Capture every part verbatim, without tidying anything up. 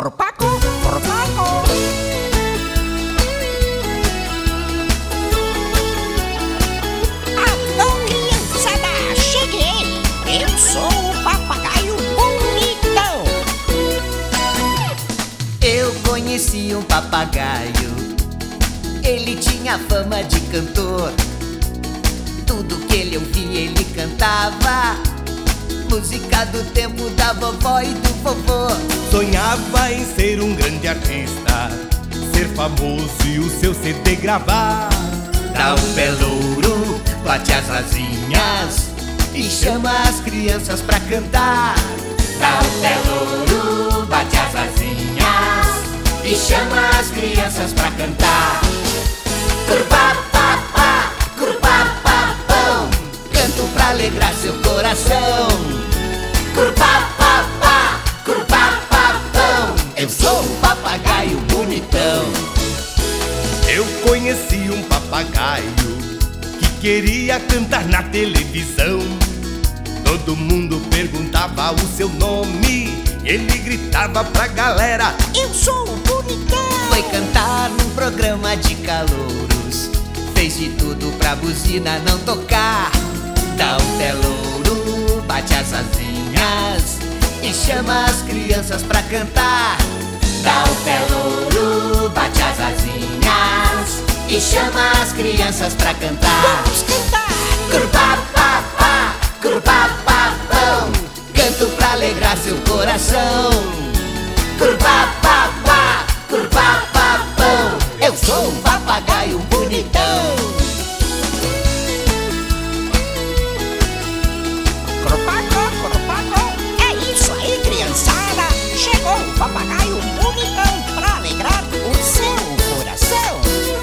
Corpaco, corpaco. Alô, criançada, cheguei. Eu sou o papagaio bonitão. Eu conheci um papagaio. Ele tinha fama de cantor. Tudo que ele ouvia ele cantava. Música do tempo da vovó e do vovô. Sonhava em ser um grande artista, ser famoso e o seu C D gravar. Dá um pé louro, bate as asinhas e chama as crianças pra cantar. Dá um pé louro, bate as asinhas e chama as crianças pra cantar. Curupá, pá, pá, curupá, pá, pão. Canto pra alegrar seu coração. Curupá, pá, pá, curupá, pá, pão. Eu sou um papagaio bonitão. Eu conheci um papagaio que queria cantar na televisão. Todo mundo perguntava o seu nome, ele gritava pra galera: Eu sou o bonitão. Foi cantar num programa de calouros, fez de tudo pra buzina não tocar. Dá um pé louro, bate as asinhas e chama as crianças pra cantar. Dá um pé louro, bate as asinhas e chama as crianças pra cantar. Vamos cantar. Curupá, pá, pá, curupá, pá, pão. Canto pra alegrar seu coração. Curupá, pá, pá, curupá, pá, pão. Eu sou um papagaio bonitão. Corpaco, corpaco. É isso aí, criançada. Chegou o papagaio bonitão pra alegrar o seu coração.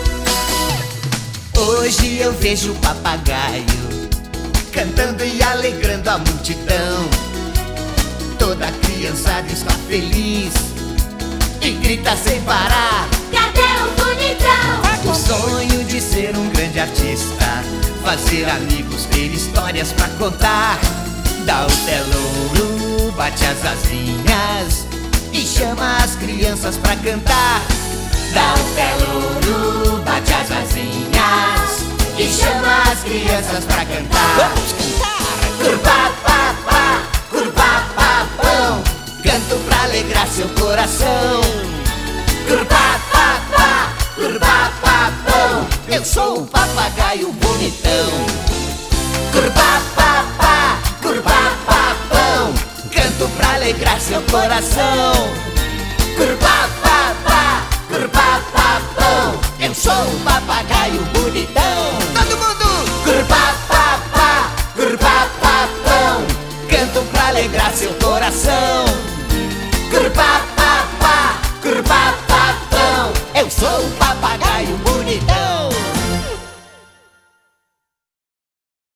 Hoje eu vejo o papagaio cantando e alegrando a multidão. Toda a criançada está feliz e grita sem parar: Cadê o bonitão? O sonho de ser um grande artista, fazer amigos, ter histórias pra contar. Dá o pé louro, bate as asinhas e chama as crianças pra cantar. Dá o pé louro, bate as asinhas e chama as crianças pra cantar. Vamos cantar. Curupá, pá, pá, curupá, pá, pão. Canto pra alegrar seu coração. Curupá, pá, pá, curupá, pá, pão. Eu sou um papagaio bonitão. Curupá, pá, pá, curupá, pá, pão. Canto pra alegrar seu coração. Curupá, pá, pá, curupá, pá, pão. Eu sou um papagaio bonitão. Todo mundo! Curupá, pá, pá, curupá, pá, pão. Canto pra alegrar seu coração. Curupá, pá, pá, curupá, pá.